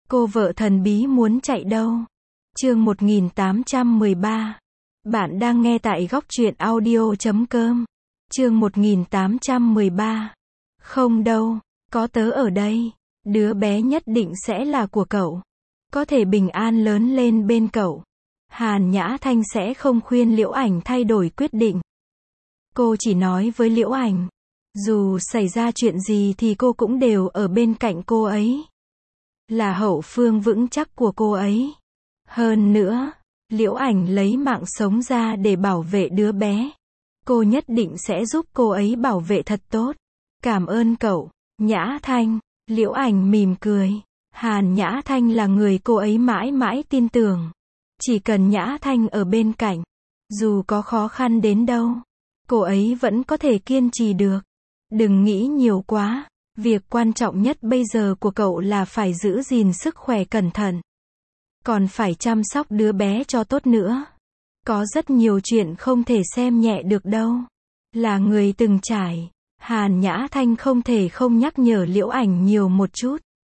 Cô vợ thần bí muốn chạy đâu? Chương 1813. Bạn đang nghe tại góc truyện audio.com. Chương 1813. Không đâu, có tớ ở đây. Đứa bé nhất định sẽ là của cậu. Có thể bình an lớn lên bên cậu. Hàn Nhã Thanh sẽ không khuyên Liễu Ảnh thay đổi quyết định. Cô chỉ nói với Liễu Ảnh, dù xảy ra chuyện gì thì cô cũng đều ở bên cạnh cô ấy. Là hậu phương vững chắc của cô ấy. Hơn nữa, Liễu Ảnh lấy mạng sống ra để bảo vệ đứa bé. Cô nhất định sẽ giúp cô ấy bảo vệ thật tốt. Cảm ơn cậu, Nhã Thanh. Liễu Ảnh mỉm cười. Hàn Nhã Thanh là người cô ấy mãi mãi tin tưởng. Chỉ cần Nhã Thanh ở bên cạnh, dù có khó khăn đến đâu, cô ấy vẫn có thể kiên trì được. Đừng nghĩ nhiều quá. Việc quan trọng nhất bây giờ của cậu là phải giữ gìn sức khỏe cẩn thận. Còn phải chăm sóc đứa bé cho tốt nữa. Có rất nhiều chuyện không thể xem nhẹ được đâu. Là người từng trải, Hàn Nhã Thanh không thể không nhắc nhở Liễu Ảnh nhiều một chút.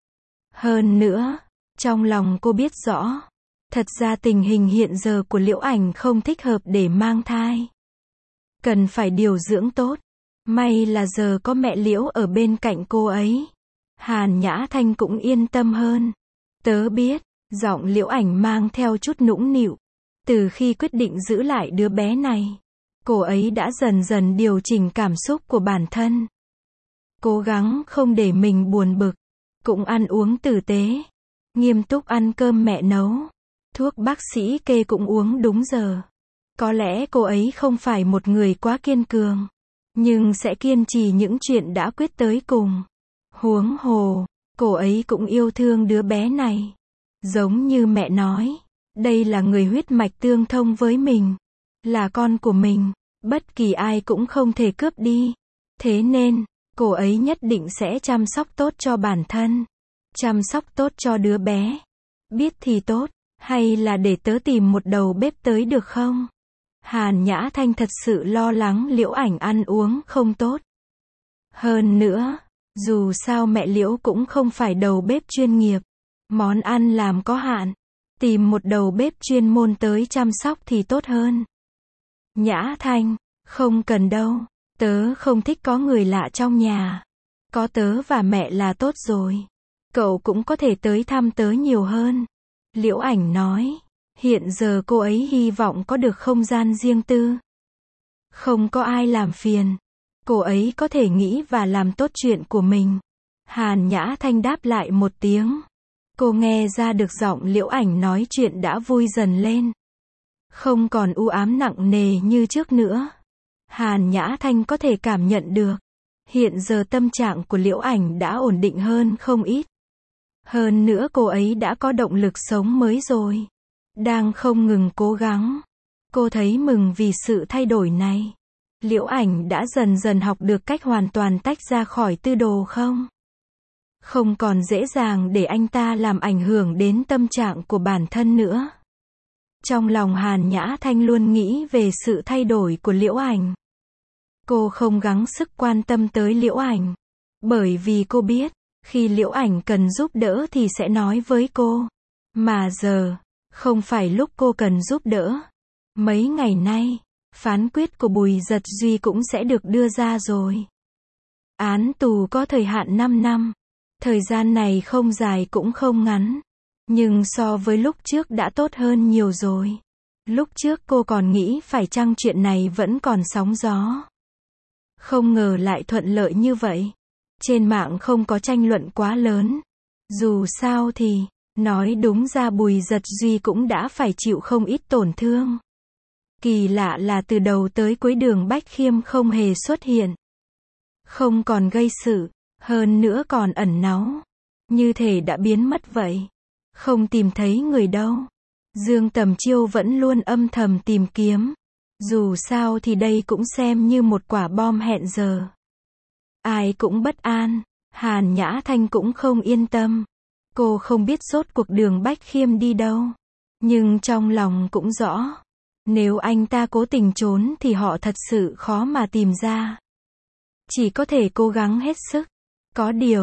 Hơn nữa, trong lòng cô biết rõ, thật ra tình hình hiện giờ của Liễu Ảnh không thích hợp để mang thai. Cần phải điều dưỡng tốt. May là giờ có mẹ Liễu ở bên cạnh cô ấy. Hàn Nhã Thanh cũng yên tâm hơn. Tớ biết, giọng Liễu Ảnh mang theo chút nũng nịu. Từ khi quyết định giữ lại đứa bé này, cô ấy đã dần dần điều chỉnh cảm xúc của bản thân. Cố gắng không để mình buồn bực. Cũng ăn uống tử tế. Nghiêm túc ăn cơm mẹ nấu. Thuốc bác sĩ kê cũng uống đúng giờ. Có lẽ cô ấy không phải một người quá kiên cường, nhưng sẽ kiên trì những chuyện đã quyết tới cùng. Huống hồ, cô ấy cũng yêu thương đứa bé này. Giống như mẹ nói, đây là người huyết mạch tương thông với mình. Là con của mình, bất kỳ ai cũng không thể cướp đi. Thế nên, cô ấy nhất định sẽ chăm sóc tốt cho bản thân. Chăm sóc tốt cho đứa bé. Biết thì tốt, hay là để tớ tìm một đầu bếp tới được không? Hàn Nhã Thanh thật sự lo lắng Liễu Ảnh ăn uống không tốt. Hơn nữa, dù sao mẹ Liễu cũng không phải đầu bếp chuyên nghiệp. Món ăn làm có hạn. Tìm một đầu bếp chuyên môn tới chăm sóc thì tốt hơn. Nhã Thanh, không cần đâu. Tớ không thích có người lạ trong nhà. Có tớ và mẹ là tốt rồi. Cậu cũng có thể tới thăm tớ nhiều hơn. Liễu Ảnh nói. Hiện giờ cô ấy hy vọng có được không gian riêng tư. Không có ai làm phiền. Cô ấy có thể nghĩ và làm tốt chuyện của mình. Hàn Nhã Thanh đáp lại một tiếng. Cô nghe ra được giọng Liễu Ảnh nói chuyện đã vui dần lên. Không còn u ám nặng nề như trước nữa. Hàn Nhã Thanh có thể cảm nhận được. Hiện giờ tâm trạng của Liễu Ảnh đã ổn định hơn không ít. Hơn nữa cô ấy đã có động lực sống mới rồi. Đang không ngừng cố gắng. Cô thấy mừng vì sự thay đổi này. Liễu Ảnh đã dần dần học được cách hoàn toàn tách ra khỏi Tư Đồ không? Không còn dễ dàng để anh ta làm ảnh hưởng đến tâm trạng của bản thân nữa. Trong lòng Hàn Nhã Thanh luôn nghĩ về sự thay đổi của Liễu Ảnh. Cô không gắng sức quan tâm tới Liễu Ảnh. Bởi vì cô biết, khi Liễu Ảnh cần giúp đỡ thì sẽ nói với cô. Mà giờ, không phải lúc cô cần giúp đỡ. Mấy ngày nay, phán quyết của Bùi Dật Duy cũng sẽ được đưa ra rồi. Án tù có thời hạn 5 năm. Thời gian này không dài cũng không ngắn. Nhưng so với lúc trước đã tốt hơn nhiều rồi. Lúc trước cô còn nghĩ phải chăng chuyện này vẫn còn sóng gió. Không ngờ lại thuận lợi như vậy. Trên mạng không có tranh luận quá lớn. Dù sao thì, nói đúng ra Bùi Dật Duy cũng đã phải chịu không ít tổn thương. Kỳ lạ là từ đầu tới cuối Đường Bách Khiêm không hề xuất hiện. Không còn gây sự, hơn nữa còn ẩn náu. Như thể đã biến mất vậy. Không tìm thấy người đâu. Dương Tầm Chiêu vẫn luôn âm thầm tìm kiếm. Dù sao thì đây cũng xem như một quả bom hẹn giờ. Ai cũng bất an. Hàn Nhã Thanh cũng không yên tâm. Cô không biết rốt cuộc Đường Bách Khiêm đi đâu. Nhưng trong lòng cũng rõ. Nếu anh ta cố tình trốn thì họ thật sự khó mà tìm ra. Chỉ có thể cố gắng hết sức. Có điều,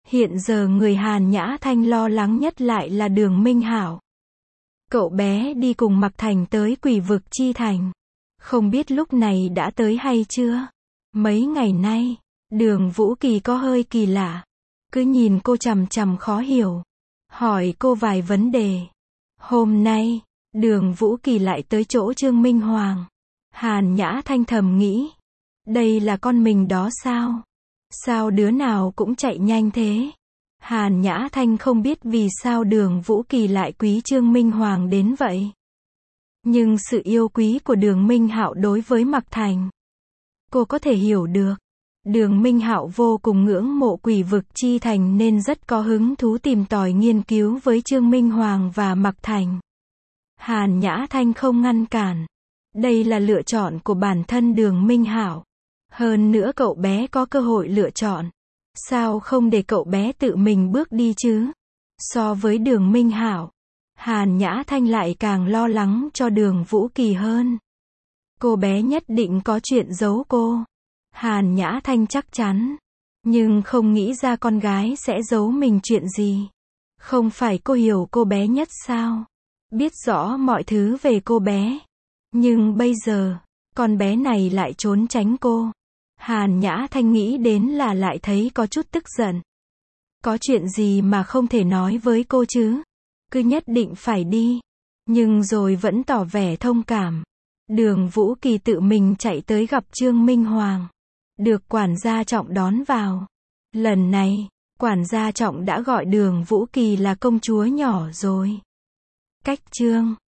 Hiện giờ người Hàn Nhã Thanh lo lắng nhất lại là Đường Minh Hạo. Cậu bé đi cùng Mạc Thành tới Quỷ Vực Chi Thành. Không biết lúc này đã tới hay chưa? Mấy ngày nay, Đường Vũ Kỳ có hơi kỳ lạ. Cứ nhìn cô chằm chằm khó hiểu. Hỏi cô vài vấn đề. Hôm nay, Đường Vũ Kỳ lại tới chỗ Trương Minh Hoàng. Hàn Nhã Thanh thầm nghĩ. Đây là con mình đó sao? Sao đứa nào cũng chạy nhanh thế? Hàn Nhã Thanh không biết vì sao Đường Vũ Kỳ lại quý Trương Minh Hoàng đến vậy. Nhưng sự yêu quý của Đường Minh Hạo đối với Mạc Thành, cô có thể hiểu được. Đường Minh Hạo vô cùng ngưỡng mộ Quỷ Vực Chi Thành nên rất có hứng thú tìm tòi nghiên cứu với Trương Minh Hoàng và Mạc Thành. Hàn Nhã Thanh không ngăn cản. Đây là lựa chọn của bản thân Đường Minh Hạo. Hơn nữa cậu bé có cơ hội lựa chọn. Sao không để cậu bé tự mình bước đi chứ? So với Đường Minh Hạo, Hàn Nhã Thanh lại càng lo lắng cho Đường Vũ Kỳ hơn. Cô bé nhất định có chuyện giấu cô. Hàn Nhã Thanh chắc chắn. Nhưng không nghĩ ra con gái sẽ giấu mình chuyện gì. Không phải cô hiểu cô bé nhất sao? Biết rõ mọi thứ về cô bé. Nhưng bây giờ, con bé này lại trốn tránh cô. Hàn Nhã Thanh nghĩ đến là lại thấy có chút tức giận. Có chuyện gì mà không thể nói với cô chứ? Cứ nhất định phải đi. Nhưng rồi vẫn tỏ vẻ thông cảm. Đường Vũ Kỳ tự mình chạy tới gặp Trương Minh Hoàng. Được quản gia Trọng đón vào. Lần này, quản gia Trọng đã gọi Đường Vũ Kỳ là công chúa nhỏ rồi. Cách Trương